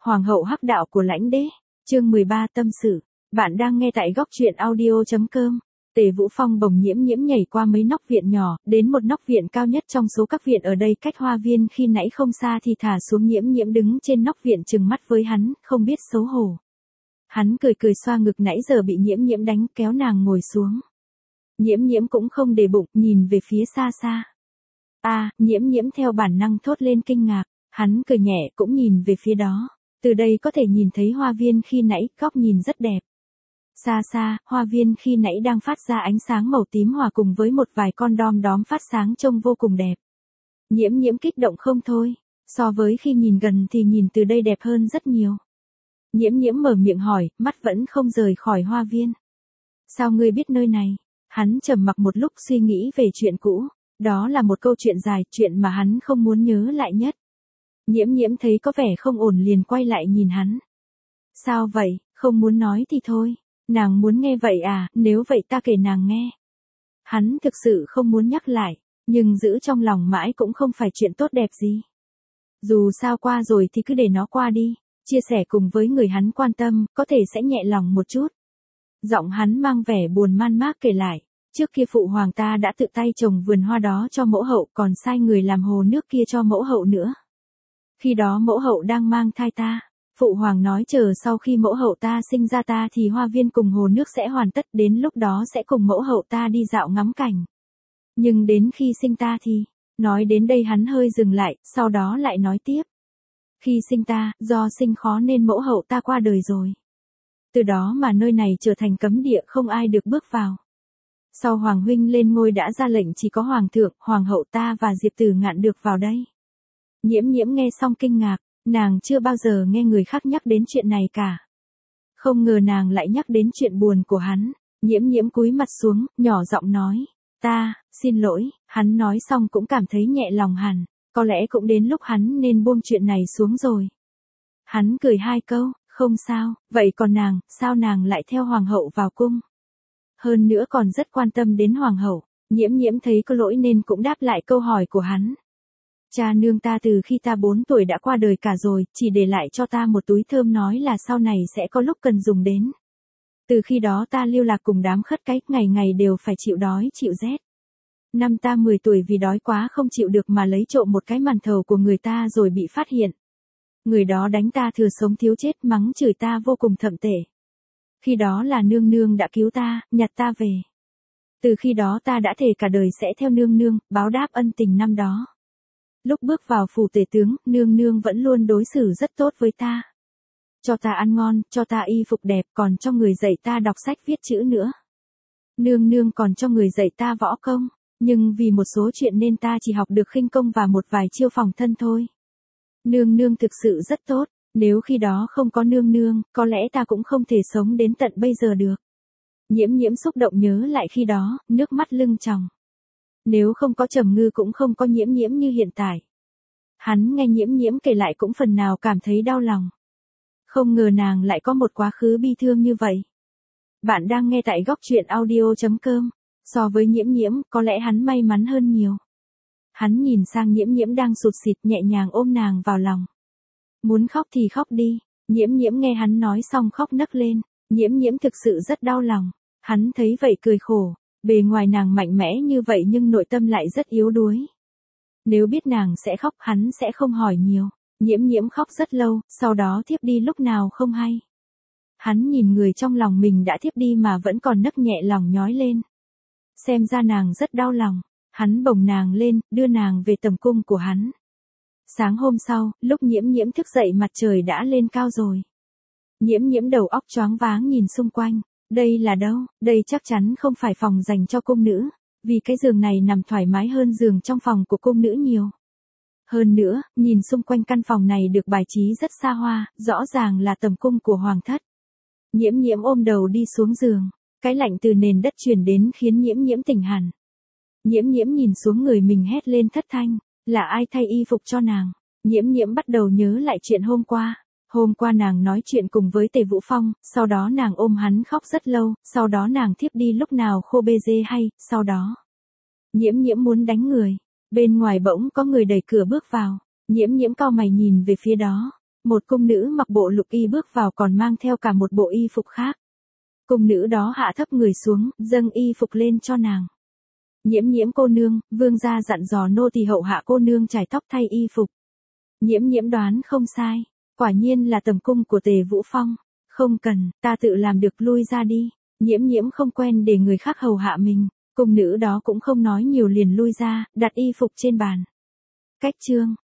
Hoàng hậu hắc đạo của lãnh đế, chương 13 tâm sự. Bạn đang nghe tại góc truyện audio.com. Tề Vũ Phong bồng Nhiễm Nhiễm nhảy qua mấy nóc viện nhỏ, đến một nóc viện cao nhất trong số các viện ở đây cách hoa viên khi nãy không xa thì thả xuống Nhiễm Nhiễm đứng trên nóc viện trừng mắt với hắn, không biết xấu hổ. Hắn cười cười xoa ngực nãy giờ bị Nhiễm Nhiễm đánh, kéo nàng ngồi xuống. Nhiễm Nhiễm cũng không để bụng, nhìn về phía xa xa. Nhiễm Nhiễm theo bản năng thốt lên kinh ngạc, hắn cười nhẹ cũng nhìn về phía đó. Từ đây có thể nhìn thấy hoa viên khi nãy, góc nhìn rất đẹp. Xa xa, hoa viên khi nãy đang phát ra ánh sáng màu tím hòa cùng với một vài con đom đóm phát sáng trông vô cùng đẹp. Nhiễm Nhiễm kích động không thôi, so với khi nhìn gần thì nhìn từ đây đẹp hơn rất nhiều. Nhiễm Nhiễm mở miệng hỏi, mắt vẫn không rời khỏi hoa viên. Sao ngươi biết nơi này? Hắn trầm mặc một lúc suy nghĩ về chuyện cũ, đó là một câu chuyện dài, chuyện mà hắn không muốn nhớ lại nhất. Nhiễm Nhiễm thấy có vẻ không ổn liền quay lại nhìn hắn. Sao vậy, không muốn nói thì thôi, nàng muốn nghe vậy à, nếu vậy ta kể nàng nghe. Hắn thực sự không muốn nhắc lại, nhưng giữ trong lòng mãi cũng không phải chuyện tốt đẹp gì. Dù sao qua rồi thì cứ để nó qua đi, chia sẻ cùng với người hắn quan tâm, có thể sẽ nhẹ lòng một chút. Giọng hắn mang vẻ buồn man mác kể lại, trước kia phụ hoàng ta đã tự tay trồng vườn hoa đó cho mẫu hậu, còn sai người làm hồ nước kia cho mẫu hậu nữa. Khi đó mẫu hậu đang mang thai ta, phụ hoàng nói chờ sau khi mẫu hậu ta sinh ra ta thì hoa viên cùng hồ nước sẽ hoàn tất, đến lúc đó sẽ cùng mẫu hậu ta đi dạo ngắm cảnh. Nhưng đến khi sinh ta thì, nói đến đây hắn hơi dừng lại, sau đó lại nói tiếp. Khi sinh ta, do sinh khó nên mẫu hậu ta qua đời rồi. Từ đó mà nơi này trở thành cấm địa, không ai được bước vào. Sau hoàng huynh lên ngôi đã ra lệnh chỉ có hoàng thượng, hoàng hậu ta và Diệp Tử Ngạn được vào đây. Nhiễm Nhiễm nghe xong kinh ngạc, nàng chưa bao giờ nghe người khác nhắc đến chuyện này cả. Không ngờ nàng lại nhắc đến chuyện buồn của hắn. Nhiễm Nhiễm cúi mặt xuống, nhỏ giọng nói, xin lỗi. Hắn nói xong cũng cảm thấy nhẹ lòng hẳn, có lẽ cũng đến lúc hắn nên buông chuyện này xuống rồi. Hắn cười hai câu, không sao, vậy còn nàng, sao nàng lại theo hoàng hậu vào cung? Hơn nữa còn rất quan tâm đến hoàng hậu. Nhiễm Nhiễm thấy có lỗi nên cũng đáp lại câu hỏi của hắn. Cha nương ta từ khi ta 4 tuổi đã qua đời cả rồi, chỉ để lại cho ta một túi thơm nói là sau này sẽ có lúc cần dùng đến. Từ khi đó ta lưu lạc cùng đám khất cái, ngày ngày đều phải chịu đói chịu rét. Năm ta 10 tuổi vì đói quá không chịu được mà lấy trộm một cái màn thầu của người ta rồi bị phát hiện. Người đó đánh ta thừa sống thiếu chết, mắng chửi ta vô cùng thậm tệ. Khi đó là nương nương đã cứu ta, nhặt ta về. Từ khi đó ta đã thề cả đời sẽ theo nương nương, báo đáp ân tình năm đó. Lúc bước vào phủ tể tướng, nương nương vẫn luôn đối xử rất tốt với ta. Cho ta ăn ngon, cho ta y phục đẹp, còn cho người dạy ta đọc sách viết chữ nữa. Nương nương còn cho người dạy ta võ công, nhưng vì một số chuyện nên ta chỉ học được khinh công và một vài chiêu phòng thân thôi. Nương nương thực sự rất tốt, nếu khi đó không có nương nương, có lẽ ta cũng không thể sống đến tận bây giờ được. Nhiễm Nhiễm xúc động nhớ lại khi đó, nước mắt lưng tròng. Nếu không có Trầm Ngư cũng không có Nhiễm Nhiễm như hiện tại. Hắn nghe Nhiễm Nhiễm kể lại cũng phần nào cảm thấy đau lòng. Không ngờ nàng lại có một quá khứ bi thương như vậy. Bạn đang nghe tại góc truyện audio.com. So với Nhiễm Nhiễm, có lẽ hắn may mắn hơn nhiều. Hắn nhìn sang Nhiễm Nhiễm đang sụt sịt, nhẹ nhàng ôm nàng vào lòng. Muốn khóc thì khóc đi. Nhiễm Nhiễm nghe hắn nói xong khóc nấc lên. Nhiễm Nhiễm thực sự rất đau lòng. Hắn thấy vậy cười khổ. Bề ngoài nàng mạnh mẽ như vậy nhưng nội tâm lại rất yếu đuối. Nếu biết nàng sẽ khóc hắn sẽ không hỏi nhiều. Nhiễm Nhiễm khóc rất lâu, sau đó thiếp đi lúc nào không hay. Hắn nhìn người trong lòng mình đã thiếp đi mà vẫn còn nấc nhẹ lòng nhói lên. Xem ra nàng rất đau lòng. Hắn bồng nàng lên, đưa nàng về tầm cung của hắn. Sáng hôm sau, lúc Nhiễm Nhiễm thức dậy mặt trời đã lên cao rồi. Nhiễm Nhiễm đầu óc choáng váng nhìn xung quanh. Đây là đâu? Đây chắc chắn không phải phòng dành cho cung nữ, vì cái giường này nằm thoải mái hơn giường trong phòng của cung nữ nhiều. Hơn nữa, nhìn xung quanh căn phòng này được bài trí rất xa hoa, rõ ràng là tầm cung của hoàng thất. Nhiễm Nhiễm ôm đầu đi xuống giường, cái lạnh từ nền đất truyền đến khiến Nhiễm Nhiễm tỉnh hẳn. Nhiễm Nhiễm nhìn xuống người mình hét lên thất thanh, là ai thay y phục cho nàng? Nhiễm Nhiễm bắt đầu nhớ lại chuyện hôm qua. Hôm qua nàng nói chuyện cùng với Tề Vũ Phong, sau đó nàng ôm hắn khóc rất lâu, sau đó nàng thiếp đi lúc nào khô bê dê hay, sau đó. Nhiễm Nhiễm muốn đánh người. Bên ngoài bỗng có người đẩy cửa bước vào. Nhiễm Nhiễm cau mày nhìn về phía đó. Một cung nữ mặc bộ lục y bước vào còn mang theo cả một bộ y phục khác. Cung nữ đó hạ thấp người xuống, dâng y phục lên cho nàng. Nhiễm Nhiễm cô nương, vương gia dặn dò nô tỳ hậu hạ cô nương trải tóc thay y phục. Nhiễm Nhiễm đoán không sai, quả nhiên là tầm cung của Tề Vũ Phong. Không cần, ta tự làm được, lui ra đi. Nhiễm Nhiễm không quen để người khác hầu hạ mình. Cung nữ đó cũng không nói nhiều liền lui ra, đặt y phục trên bàn. Cách chương